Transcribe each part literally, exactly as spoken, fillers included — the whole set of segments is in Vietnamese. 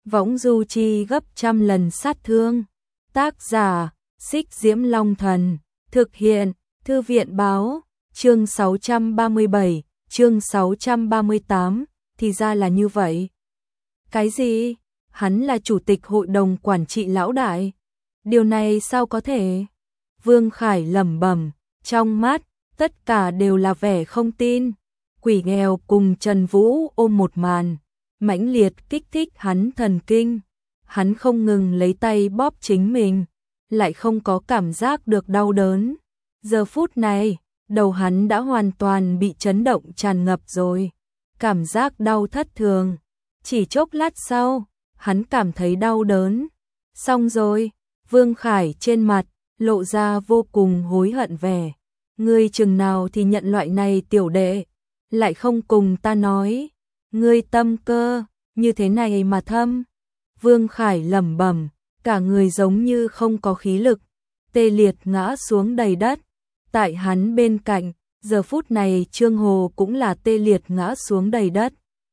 võng du chi gấp trăm lần sát thương. Tác giả, Xích Diễm Long Thần. Thực hiện, Thư viện báo. Chương sáu trăm ba mươi bảy, chương sáu trăm ba mươi tám, thì ra là như vậy. Cái gì? Hắn là chủ tịch hội đồng quản trị lão đại. Điều này sao có thể? Vương Khải lẩm bẩm, trong mắt, tất cả đều là vẻ không tin. Quỷ nghèo cùng Trần Vũ ôm một màn, mãnh liệt kích thích hắn thần kinh. Hắn không ngừng lấy tay bóp chính mình, lại không có cảm giác được đau đớn. Giờ phút này, đầu hắn đã hoàn toàn bị chấn động tràn ngập rồi. Cảm giác đau thất thường. Chỉ chốc lát sau, hắn cảm thấy đau đớn. Xong rồi, Vương Khải trên mặt lộ ra vô cùng hối hận vẻ. Ngươi chừng nào thì nhận loại này tiểu đệ, lại không cùng ta nói. Ngươi tâm cơ, như thế này mà thâm. Vương Khải lẩm bẩm, cả người giống như không có khí lực, tê liệt ngã xuống đầy đất. Tại hắn bên cạnh, giờ phút này Trương Hồ cũng là tê liệt ngã xuống đầy đất.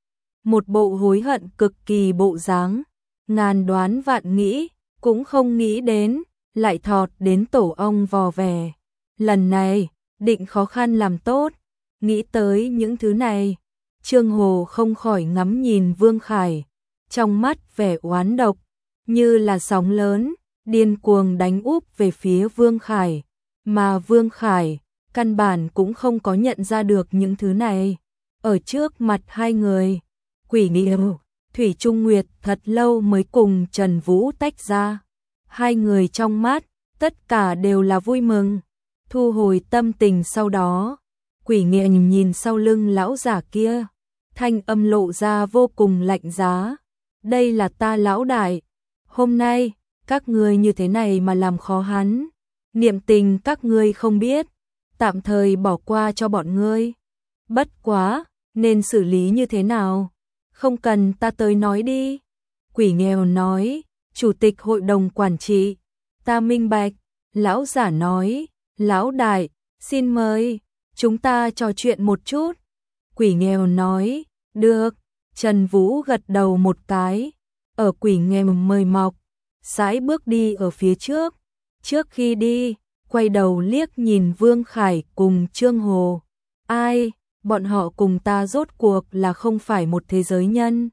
Một bộ hối hận cực kỳ bộ dáng, ngàn đoán vạn nghĩ, cũng không nghĩ đến, lại thọt đến tổ ong vò vè. Lần này, định khó khăn làm tốt, nghĩ tới những thứ này, Trương Hồ không khỏi ngắm nhìn Vương Khải, trong mắt vẻ oán độc, như là sóng lớn, điên cuồng đánh úp về phía Vương Khải, mà Vương Khải, căn bản cũng không có nhận ra được những thứ này. Ở trước mặt hai người, Quỷ Nghiêu, Thủy Trung Nguyệt thật lâu mới cùng Trần Vũ tách ra. Hai người trong mắt, tất cả đều là vui mừng. Thu hồi tâm tình sau đó, Quỷ Nghiêu nhìn sau lưng lão giả kia, thanh âm lộ ra vô cùng lạnh giá. Đây là ta lão đại, hôm nay, các ngươi như thế này mà làm khó hắn. Niệm tình các ngươi không biết, tạm thời bỏ qua cho bọn ngươi. Bất quá, nên xử lý như thế nào? Không cần ta tới nói đi. Quỷ Nghèo nói, chủ tịch hội đồng quản trị, ta minh bạch. Lão giả nói, lão đại, xin mời, chúng ta trò chuyện một chút. Quỷ Nghèo nói, được. Trần Vũ gật đầu một cái, ở Quỷ Nghèo mời mọc, sải bước đi ở phía trước. Trước khi đi, quay đầu liếc nhìn Vương Khải cùng Trương Hồ. Ai, bọn họ cùng ta rốt cuộc là không phải một thế giới nhân.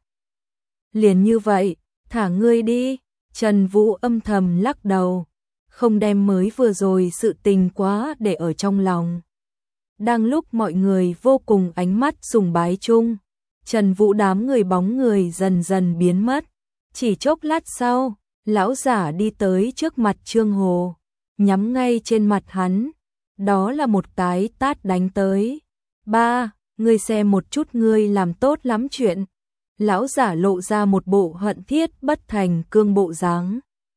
Liền như vậy, thả ngươi đi. Trần Vũ âm thầm lắc đầu, không đem mới vừa rồi sự tình quá để ở trong lòng. Đang lúc mọi người vô cùng ánh mắt sùng bái chung, Trần Vũ đám người bóng người dần dần biến mất. Chỉ chốc lát sau, lão giả đi tới trước mặt Trương Hồ, nhắm ngay trên mặt hắn, đó là một cái tát đánh tới. Ba, ngươi xem một chút ngươi làm tốt lắm chuyện. Lão giả lộ ra một bộ hận thiết bất thành cương bộ dáng.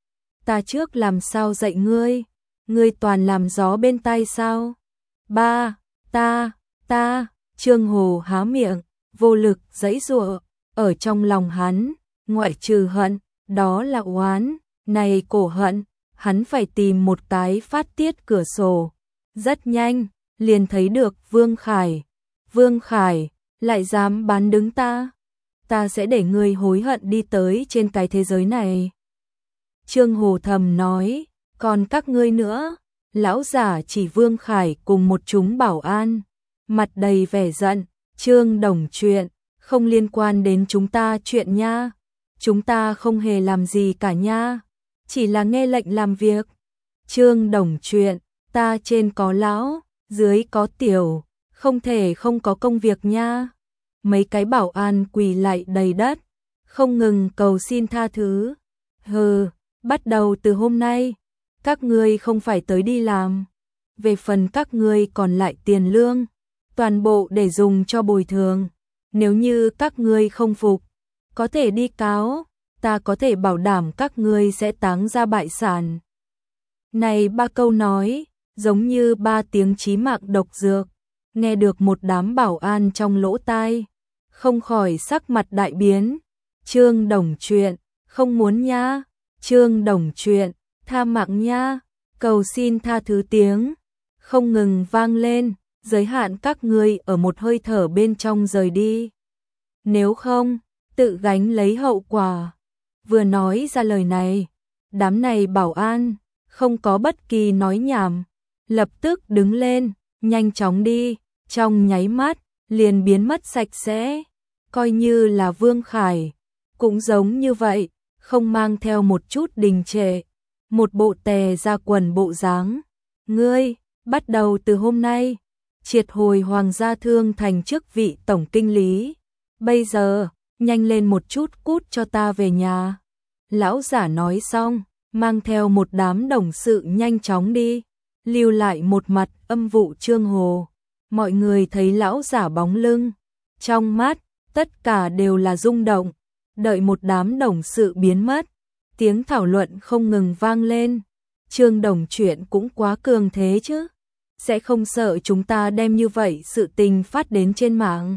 Ta trước làm sao dạy ngươi, ngươi toàn làm gió bên tai sao? Ba, ta, ta, Trương Hồ há miệng, vô lực giãy giụa, ở trong lòng hắn, ngoại trừ hận, đó là oán, này cổ hận, hắn phải tìm một cái phát tiết cửa sổ. Rất nhanh, liền thấy được Vương Khải. Vương Khải, lại dám bán đứng ta? Ta sẽ để ngươi hối hận đi tới trên cái thế giới này. Trương Hồ thầm nói, còn các ngươi nữa. Lão giả chỉ Vương Khải cùng một chúng bảo an, mặt đầy vẻ giận. Trương Đồng chuyện, không liên quan đến chúng ta chuyện nha. Chúng ta không hề làm gì cả nha, chỉ là nghe lệnh làm việc. Trương Đồng chuyện, ta trên có lão, dưới có tiểu, không thể không có công việc nha. Mấy cái bảo an quỳ lại đầy đất, không ngừng cầu xin tha thứ. Hừ, bắt đầu từ hôm nay, các ngươi không phải tới đi làm. Về phần các ngươi còn lại tiền lương, toàn bộ để dùng cho bồi thường. Nếu như các ngươi không phục, có thể đi cáo, ta có thể bảo đảm các ngươi sẽ táng ra bại sản. Này ba câu nói, giống như ba tiếng chí mạng độc dược, nghe được một đám bảo an trong lỗ tai, không khỏi sắc mặt đại biến. Trương Đồng chuyện, không muốn nha. Trương Đồng chuyện, tha mạng nha. Cầu xin tha thứ tiếng, không ngừng vang lên, giới hạn các ngươi ở một hơi thở bên trong rời đi. Nếu không, tự gánh lấy hậu quả. Vừa nói ra lời này, đám này bảo an, không có bất kỳ nói nhảm, lập tức đứng lên, nhanh chóng đi, trong nháy mắt, liền biến mất sạch sẽ, coi như là Vương Khải, cũng giống như vậy, không mang theo một chút đình trệ, một bộ tè ra quần bộ dáng. Ngươi, bắt đầu từ hôm nay, triệt hồi Hoàng gia Thương Thành chức vị tổng kinh lý, bây giờ, nhanh lên một chút cút cho ta về nhà. Lão giả nói xong, mang theo một đám đồng sự nhanh chóng đi, lưu lại một mặt âm vụ Trương Hồ. Mọi người thấy lão giả bóng lưng, trong mắt, tất cả đều là rung động, đợi một đám đồng sự biến mất, tiếng thảo luận không ngừng vang lên. Trương Đồng chuyện cũng quá cường thế chứ, sẽ không sợ chúng ta đem như vậy sự tình phát đến trên mạng.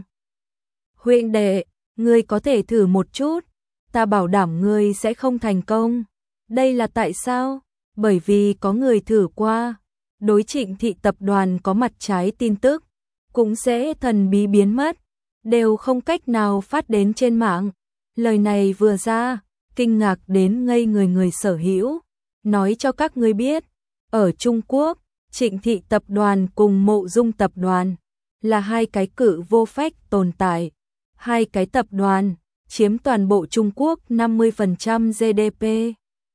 Huynh đệ, ngươi có thể thử một chút, ta bảo đảm ngươi sẽ không thành công. Đây là tại sao? Bởi vì có người thử qua, đối Trịnh thị tập đoàn có mặt trái tin tức, cũng sẽ thần bí biến mất, đều không cách nào phát đến trên mạng. Lời này vừa ra, kinh ngạc đến ngây người người sở hữu. Nói cho các ngươi biết, ở Trung Quốc, Trịnh thị tập đoàn cùng Mộ Dung tập đoàn là hai cái cự vô phách tồn tại. Hai cái tập đoàn chiếm toàn bộ Trung Quốc năm mươi phần trăm giê đê pê.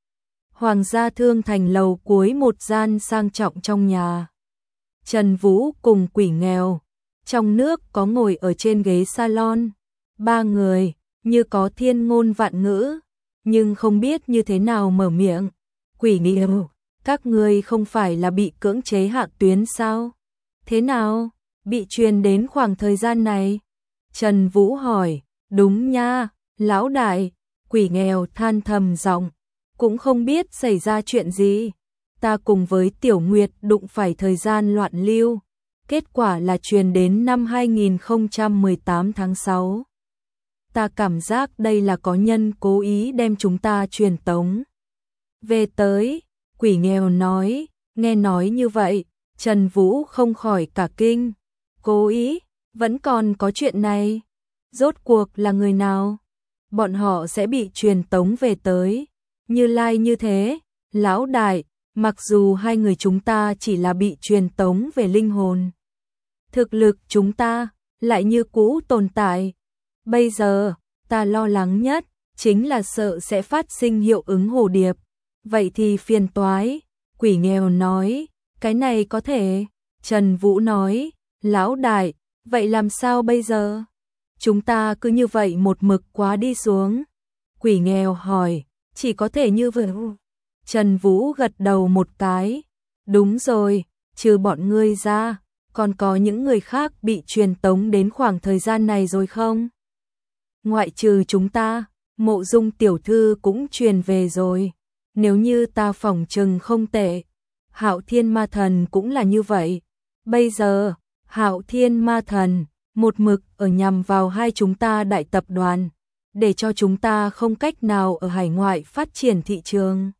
Hoàng gia Thương Thành lầu cuối một gian sang trọng trong nhà. Trần Vũ cùng Quỷ Nghèo, trong nước có ngồi ở trên ghế salon. Ba người, như có thiên ngôn vạn ngữ, nhưng không biết như thế nào mở miệng. Quỷ Nghèo, các ngươi không phải là bị cưỡng chế hạ tuyến sao? Thế nào? Bị truyền đến khoảng thời gian này? Trần Vũ hỏi, đúng nha, lão đại. Quỷ Nghèo than thầm giọng, cũng không biết xảy ra chuyện gì. Ta cùng với Tiểu Nguyệt đụng phải thời gian loạn lưu, kết quả là truyền đến năm hai nghìn không trăm mười tám tháng sáu. Ta cảm giác đây là có nhân cố ý đem chúng ta truyền tống về tới. Quỷ Nghèo nói, nghe nói như vậy, Trần Vũ không khỏi cả kinh. Cố ý, vẫn còn có chuyện này. Rốt cuộc là người nào? Bọn họ sẽ bị truyền tống về tới. Như Lai như thế, lão đại, mặc dù hai người chúng ta chỉ là bị truyền tống về linh hồn, thực lực chúng ta lại như cũ tồn tại. Bây giờ, ta lo lắng nhất chính là sợ sẽ phát sinh hiệu ứng hồ điệp. Vậy thì phiền toái. Quỷ Nghèo nói, cái này có thể. Trần Vũ nói, lão đại, vậy làm sao bây giờ? Chúng ta cứ như vậy một mực quá đi xuống. Quỷ Nghèo hỏi, chỉ có thể như vậy. Trần Vũ gật đầu một cái. Đúng rồi, trừ bọn ngươi ra, còn có những người khác bị truyền tống đến khoảng thời gian này rồi không? Ngoại trừ chúng ta, Mộ Dung tiểu thư cũng truyền về rồi. Nếu như ta phỏng chừng không tệ, Hạo Thiên Ma Thần cũng là như vậy. Bây giờ, Hạo Thiên Ma Thần một mực ở nhằm vào hai chúng ta đại tập đoàn, để cho chúng ta không cách nào ở hải ngoại phát triển thị trường.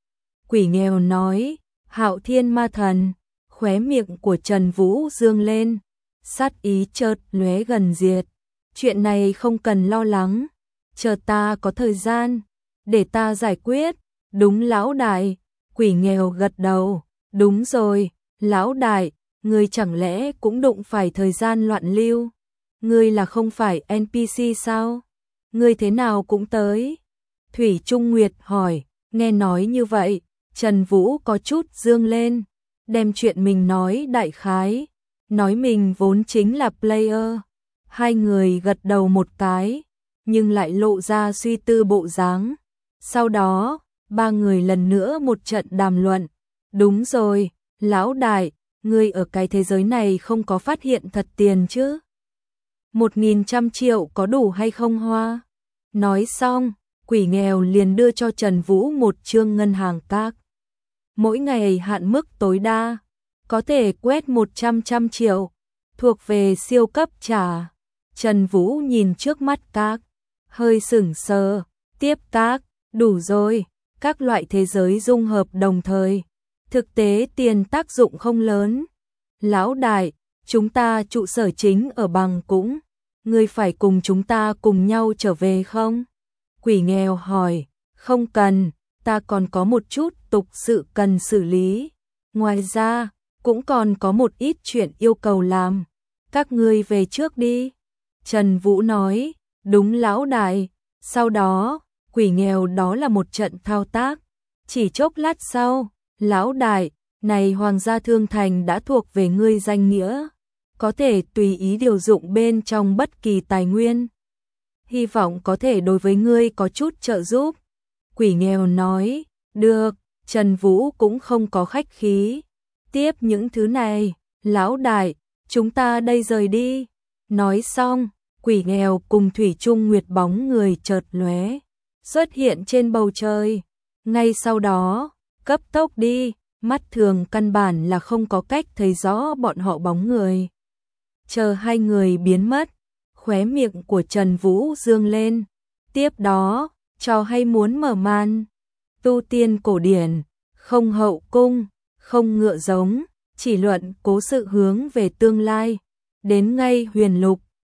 Quỷ Nghèo nói, Hạo Thiên Ma Thần, khóe miệng của Trần Vũ dương lên, sát ý chợt lóe gần diệt. Chuyện này không cần lo lắng, chờ ta có thời gian, để ta giải quyết. Đúng lão đại. Quỷ Nghèo gật đầu, đúng rồi, lão đại, ngươi chẳng lẽ cũng đụng phải thời gian loạn lưu? Ngươi là không phải en pê xê sao? Ngươi thế nào cũng tới? Thủy Trung Nguyệt hỏi. Nghe nói như vậy, Trần Vũ có chút dương lên, đem chuyện mình nói đại khái, nói mình vốn chính là player. Hai người gật đầu một cái, nhưng lại lộ ra suy tư bộ dáng. Sau đó, ba người lần nữa một trận đàm luận. Đúng rồi, lão đại, ngươi ở cái thế giới này không có phát hiện thật tiền chứ? Một nghìn trăm triệu có đủ hay không hoa? Nói xong, Quỷ Nghèo liền đưa cho Trần Vũ một chương ngân hàng các. Mỗi ngày hạn mức tối đa, có thể quét một trăm trăm triệu, thuộc về siêu cấp trả. Trần Vũ nhìn trước mắt các, hơi sửng sờ, tiếp các, đủ rồi, các loại thế giới dung hợp đồng thời. Thực tế tiền tác dụng không lớn. Lão đại, chúng ta trụ sở chính ở Bằng Cũng, ngươi phải cùng chúng ta cùng nhau trở về không? Quỷ Nghèo hỏi, Không cần, ta còn có một chút tục sự cần xử lý. Ngoài ra, cũng còn có một ít chuyện yêu cầu làm. Các ngươi về trước đi. Trần Vũ nói, đúng lão đại. Sau đó, quỷ nghèo đó là một trận thao tác. Chỉ chốc lát sau, lão đại, này Hoàng gia Thương Thành đã thuộc về ngươi danh nghĩa. Có thể tùy ý điều dụng bên trong bất kỳ tài nguyên. Hy vọng có thể đối với ngươi có chút trợ giúp. Quỷ nghèo nói, được, Trần Vũ cũng không có khách khí. Tiếp những thứ này, lão đại, chúng ta đây rời đi. Nói xong, quỷ nghèo cùng Thủy Trung Nguyệt bóng người chợt lóe, xuất hiện trên bầu trời. Ngay sau đó, cấp tốc đi, mắt thường căn bản là không có cách thấy rõ bọn họ bóng người. Chờ hai người biến mất, khóe miệng của Trần Vũ dương lên. Tiếp đó, trò hay muốn mở màn. Tu tiên cổ điển, không hậu cung, không ngựa giống, chỉ luận cố sự hướng về tương lai. Đến ngay huyền lục,